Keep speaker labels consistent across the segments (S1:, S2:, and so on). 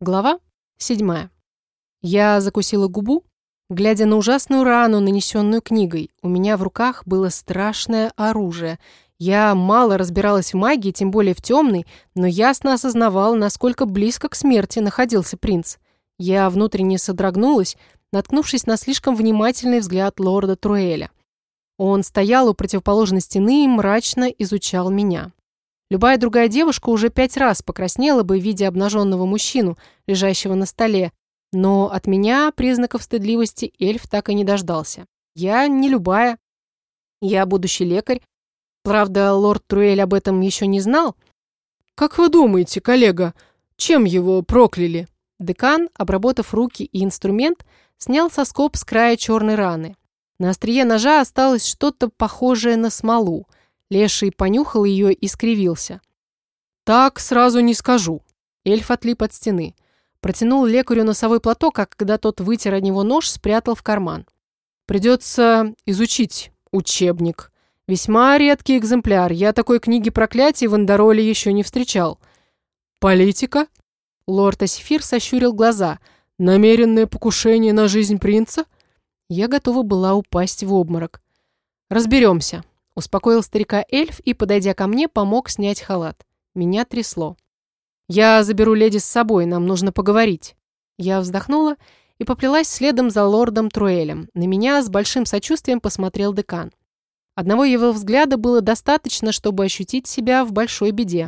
S1: Глава 7. Я закусила губу, глядя на ужасную рану, нанесенную книгой. У меня в руках было страшное оружие. Я мало разбиралась в магии, тем более в темной, но ясно осознавала, насколько близко к смерти находился принц. Я внутренне содрогнулась, наткнувшись на слишком внимательный взгляд лорда Труэля. Он стоял у противоположной стены и мрачно изучал меня. Любая другая девушка уже 5 раз покраснела бы, видя обнаженного мужчину, лежащего на столе, но от меня признаков стыдливости эльф так и не дождался. Я не любая. Я будущий лекарь. Правда, лорд Труэль об этом еще не знал.
S2: «Как вы думаете, коллега, чем его прокляли?»
S1: Декан, обработав руки и инструмент, снял соскоб с края черной раны. На острие ножа осталось что-то похожее на смолу. Леший понюхал ее и скривился.
S2: «Так сразу не скажу».
S1: Эльф отлип от стены. Протянул лекарю носовой платок, а когда тот вытер от него нож, спрятал в карман.
S2: «Придется изучить учебник. Весьма редкий экземпляр. Я такой книги проклятий в Эндороле еще не встречал. Политика?»
S1: Лорд Асифир сощурил глаза.
S2: «Намеренное покушение на жизнь принца?»
S1: Я готова была упасть в обморок. «Разберемся», — успокоил старика эльф и, подойдя ко мне, помог снять халат. Меня трясло. «Я заберу леди с собой, нам нужно поговорить». Я вздохнула и поплелась следом за лордом Труэлем. На меня с большим сочувствием посмотрел декан. Одного его взгляда было достаточно, чтобы ощутить себя в большой беде.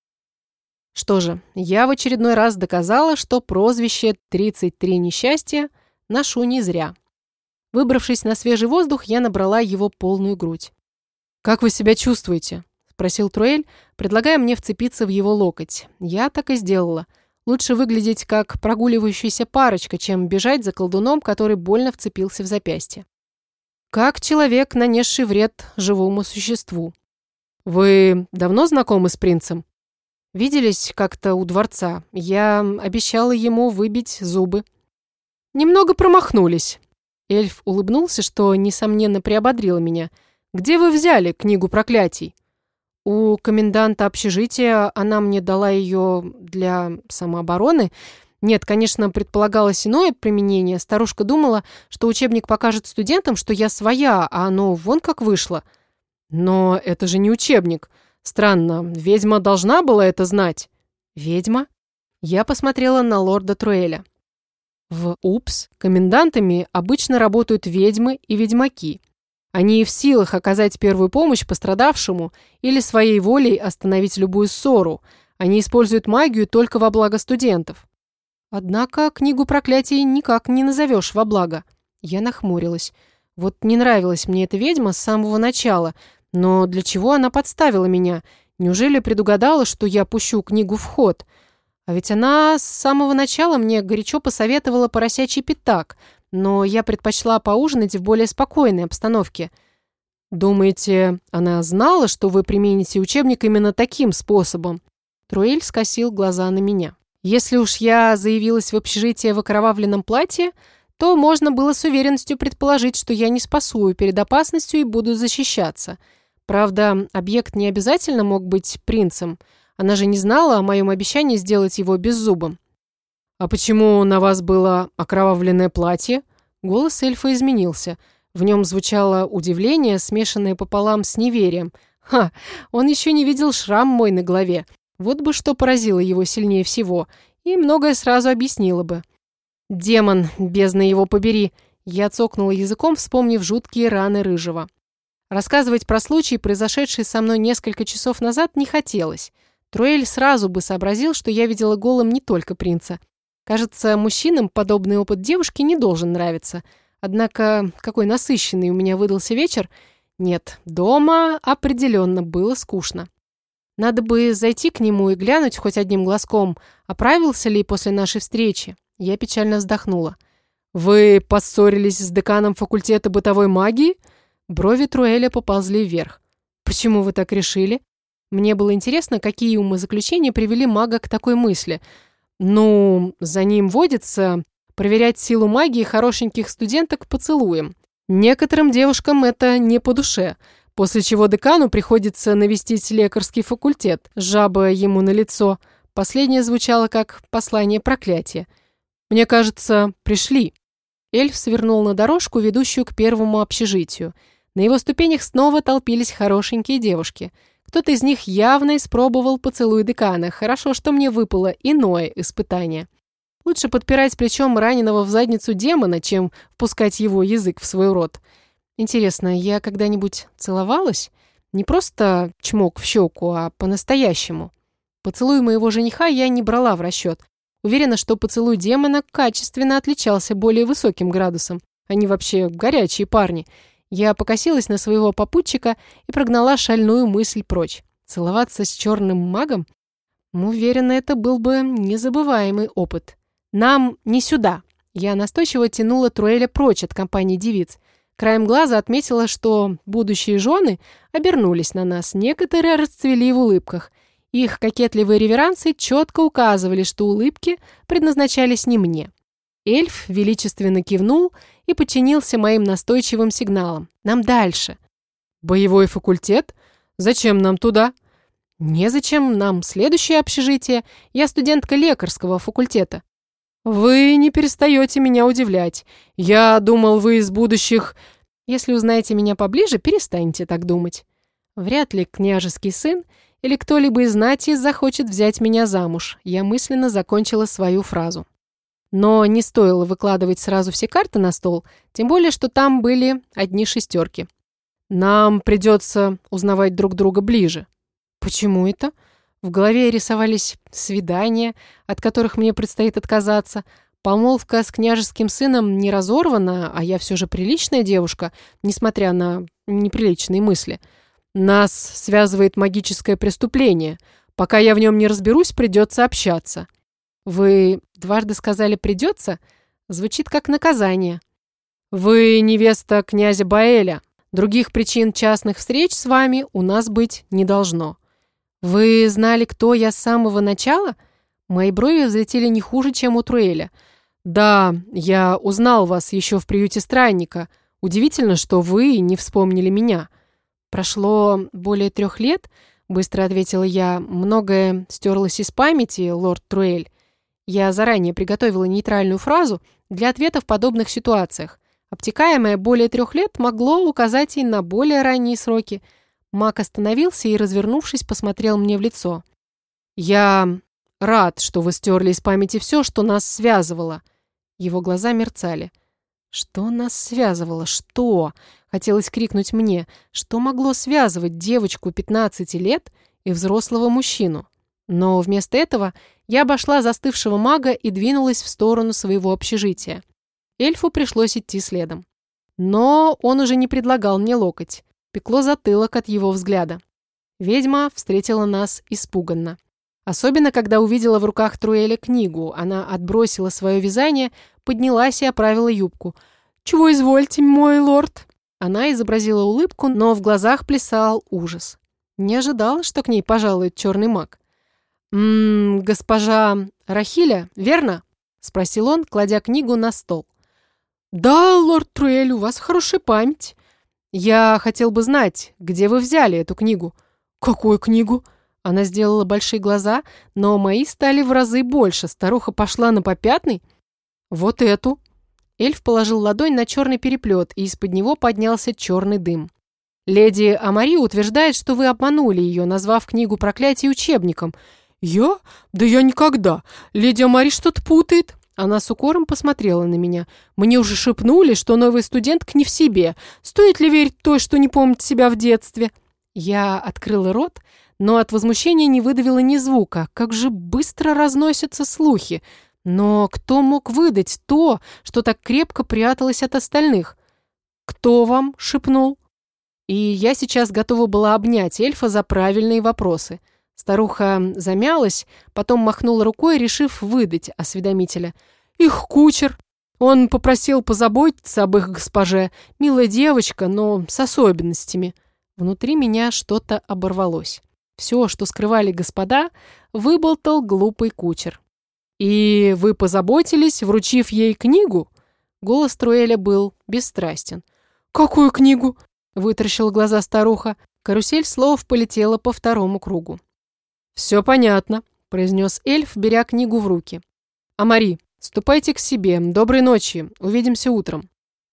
S1: Что же, я в очередной раз доказала, что прозвище «33 несчастья» ношу не зря. Выбравшись на свежий воздух, я набрала его полную грудь.
S2: «Как вы себя чувствуете?»
S1: – спросил Труэль, предлагая мне вцепиться в его локоть. Я так и сделала. Лучше выглядеть как прогуливающаяся парочка, чем бежать за колдуном, который больно вцепился в запястье. Как человек, нанесший вред живому существу.
S2: «Вы давно знакомы с принцем?»
S1: Виделись как-то у дворца. Я обещала ему выбить зубы.
S2: «Немного промахнулись».
S1: Эльф улыбнулся, что, несомненно, приободрило меня.
S2: «Где вы взяли книгу проклятий?»
S1: У коменданта общежития. Она мне дала ее для самообороны. Нет, конечно, предполагалось иное применение. Старушка думала, что учебник покажет студентам, что я своя, а оно вон как вышло.
S2: Но это же не учебник. Странно, ведьма должна была это знать.
S1: Ведьма? Я посмотрела на лорда Труэля.
S2: В УПС комендантами обычно работают ведьмы и ведьмаки. Они в силах оказать первую помощь пострадавшему или своей волей остановить любую ссору. Они используют магию только во благо студентов.
S1: Однако книгу проклятий никак не назовешь во благо. Я нахмурилась. Вот не нравилась мне эта ведьма с самого начала. Но для чего она подставила меня? Неужели предугадала, что я пущу книгу в ход? А ведь она с самого начала мне горячо посоветовала поросячий пятак, но я предпочла поужинать в более спокойной обстановке.
S2: «Думаете, она знала, что вы примените учебник именно таким способом?»
S1: Труэль скосил глаза на меня. Если уж я заявилась в общежитие в окровавленном платье, то можно было с уверенностью предположить, что я не спасую перед опасностью и буду защищаться. Правда, объект не обязательно мог быть принцем. Она же не знала о моем обещании сделать его беззубым.
S2: «А почему на вас было окровавленное платье?»
S1: Голос эльфа изменился. В нем звучало удивление, смешанное пополам с неверием. Ха, он еще не видел шрам мой на голове. Вот бы что поразило его сильнее всего. И многое сразу объяснило бы. «Демон, бездна его побери!» Я цокнула языком, вспомнив жуткие раны рыжего. Рассказывать про случай, произошедший со мной несколько часов назад, не хотелось. Труэль сразу бы сообразил, что я видела голым не только принца. Кажется, мужчинам подобный опыт девушки не должен нравиться. Однако, какой насыщенный у меня выдался вечер. Нет, дома определенно было скучно. Надо бы зайти к нему и глянуть хоть одним глазком, оправился ли после нашей встречи. Я печально вздохнула.
S2: «Вы поссорились с деканом факультета бытовой магии?»
S1: Брови Труэля поползли вверх. «Почему вы так решили?» Мне было интересно, какие умозаключения привели мага к такой мысли.
S2: «Ну, за ним водится проверять силу магии хорошеньких студенток поцелуем. Некоторым девушкам это не по душе, после чего декану приходится навестить лекарский факультет, жаба ему на лицо. Последнее звучало как послание проклятия. «Мне кажется, пришли». Эльф свернул на дорожку, ведущую к первому общежитию. На его ступенях снова толпились хорошенькие девушки. Кто-то из них явно испробовал поцелуй декана. Хорошо, что мне выпало иное испытание. Лучше подпирать плечом раненого в задницу демона, чем впускать его язык в свой рот. Интересно, я когда-нибудь целовалась? Не просто чмок в щеку, а по-настоящему. Поцелуй моего жениха я не брала в расчет. Уверена, что поцелуй демона качественно отличался более высоким градусом. Они вообще горячие парни. Я покосилась на своего попутчика и прогнала шальную мысль прочь. Целоваться с черным магом? Уверена, это был бы незабываемый опыт. «Нам не сюда!» Я настойчиво тянула Труэля прочь от компании девиц. Краем глаза отметила, что будущие жены обернулись на нас. Некоторые расцвели в улыбках. Их кокетливые реверансы четко указывали, что улыбки предназначались не мне. Эльф величественно кивнул и подчинился моим настойчивым сигналам. «Нам дальше». «Боевой факультет? Зачем нам туда?» «Незачем, нам следующее общежитие. Я студентка лекарского факультета». «Вы не перестаете меня удивлять. Я думал, вы из будущих...» «Если узнаете меня поближе, перестаньте так думать». Вряд ли княжеский сын или кто-либо из знати захочет взять меня замуж. Я мысленно закончила свою фразу. Но не стоило выкладывать сразу все карты на стол, тем более, что там были одни шестерки. «Нам придется узнавать друг друга ближе». «Почему это?» В голове рисовались свидания, от которых мне предстоит отказаться. Помолвка с княжеским сыном не разорвана, а я все же приличная девушка, несмотря на неприличные мысли. Нас связывает магическое преступление. Пока я в нем не разберусь, придется общаться. Вы дважды сказали «придется»? Звучит как наказание. Вы невеста князя Баэля. Других причин частных встреч с вами у нас быть не должно. Вы знали, кто я с самого начала? Мои брови взлетели не хуже, чем у Труэля. Да, я узнал вас еще в приюте странника. Удивительно, что вы не вспомнили меня. Прошло более 3 лет, быстро ответила я. Многое стерлось из памяти, лорд Труэль. Я заранее приготовила нейтральную фразу для ответа в подобных ситуациях. Обтекаемое более 3 лет могло указать и на более ранние сроки. Маг остановился и, развернувшись, посмотрел мне в лицо. «Я рад, что вы стерли из памяти все, что нас связывало». Его глаза мерцали. «Что нас связывало? Что?» Хотелось крикнуть мне. Что могло связывать девочку 15 лет и взрослого мужчину? Но вместо этого я обошла застывшего мага и двинулась в сторону своего общежития. Эльфу пришлось идти следом. Но он уже не предлагал мне локоть. Пекло затылок от его взгляда. Ведьма встретила нас испуганно. Особенно, когда увидела в руках Труэля книгу. Она отбросила свое вязание, поднялась и оправила юбку. «Чего извольте, мой лорд?» Она изобразила улыбку, но в глазах плясал ужас. Не ожидала, что к ней пожалует черный маг. «Госпожа Рахиля, верно?» — спросил он, кладя книгу на стол. «Да, лорд Труэль, у вас хорошая память. Я хотел бы знать, где вы взяли эту книгу». «Какую книгу?» Она сделала большие глаза, но мои стали в разы больше. Старуха пошла на попятный. «Вот эту». Эльф положил ладонь на черный переплет, и из-под него поднялся черный дым. «Леди Амари утверждает, что вы обманули ее, назвав книгу проклятий учебником». «Я? Да я никогда. Леди Амари что-то путает». Она с укором посмотрела на меня. «Мне уже шепнули, что новая студентка не в себе. Стоит ли верить той, что не помнит себя в детстве?» Я открыла рот, но от возмущения не выдавила ни звука. Как же быстро разносятся слухи. Но кто мог выдать то, что так крепко пряталось от остальных? «Кто вам шепнул?» И я сейчас готова была обнять эльфа за правильные вопросы. Старуха замялась, потом махнула рукой, решив выдать осведомителя. «Их кучер. Он попросил позаботиться об их госпоже. Милая девочка, но с особенностями». Внутри меня что-то оборвалось. Все, что скрывали господа, выболтал глупый кучер. «И вы позаботились, вручив ей книгу?» Голос Труэля был бесстрастен. «Какую книгу?» — вытаращила глаза старуха. Карусель слов полетела по второму кругу. «Все понятно. произнес эльф, беря книгу в руки. «Амари, ступайте к себе. Доброй ночи. Увидимся утром».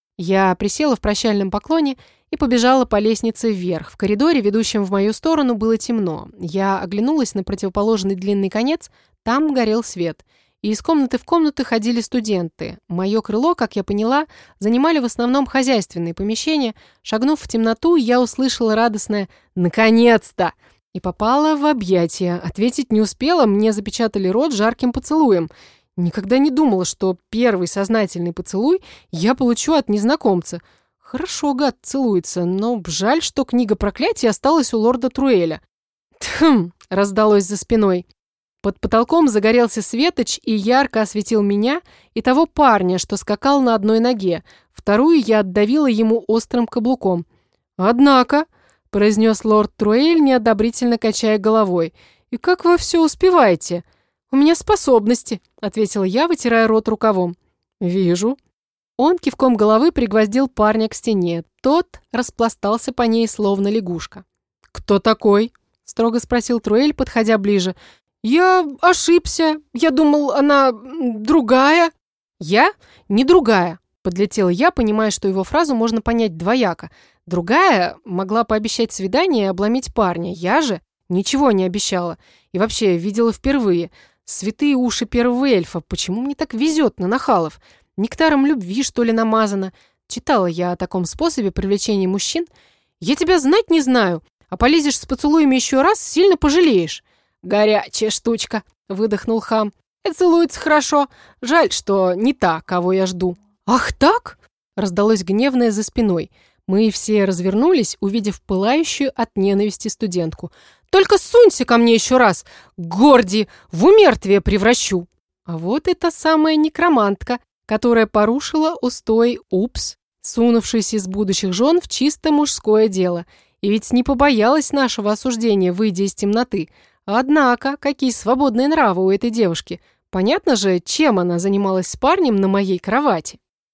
S2: Я присела в прощальном поклоне и побежала по лестнице вверх. В коридоре, ведущем в мою сторону, было темно. Я оглянулась на противоположный длинный конец, там горел свет. И из комнаты в комнату ходили студенты. Мое крыло, как я поняла, занимали в основном хозяйственные помещения. Шагнув в темноту, я услышала радостное «Наконец-то!» и попала в объятия. Ответить не успела, мне запечатали рот жарким поцелуем. Никогда не думала, что первый сознательный поцелуй я получу от незнакомца. Хорошо гад целуется, но жаль, что книга проклятий осталась у лорда Труэля. «Тхм!» — раздалось за спиной. Под потолком загорелся светоч и ярко осветил меня и того парня, что скакал на одной ноге. Вторую я отдавила ему острым каблуком. «Однако», — произнес лорд Труэль, неодобрительно качая головой, «и как вы все успеваете?» «У меня способности», — ответила я, вытирая рот рукавом. «Вижу». Он кивком головы пригвоздил парня к стене. Тот распластался по ней, словно лягушка. «Кто такой?» — строго спросил Труэль, подходя ближе. «Я ошибся. Я думал, она другая». «Я? Не другая», — подлетела я, понимая, что его фразу можно понять двояко. «Другая» могла пообещать свидание и обломить парня. Я же ничего не обещала. И вообще видела впервые. Святые уши первого эльфа. Почему мне так везет на нахалов? Нектаром любви, что ли, намазано? Читала я о таком способе привлечения мужчин. Я тебя знать не знаю, а полезешь с поцелуями еще раз, сильно пожалеешь. «Горячая штучка», — выдохнул хам. «И целуется хорошо. Жаль, что не та, кого я жду». «Ах так?» — раздалось гневное за спиной. Мы все развернулись, увидев пылающую от ненависти студентку. «Только сунься ко мне еще раз! Горди! В умертвие превращу!» А вот эта самая некромантка, которая порушила устой упс, сунувшись из будущих жен в чисто мужское дело. И ведь не побоялась нашего осуждения, выйдя из темноты. Однако, какие свободные нравы у этой девушки. Понятно же, чем она занималась с парнем на моей кровати.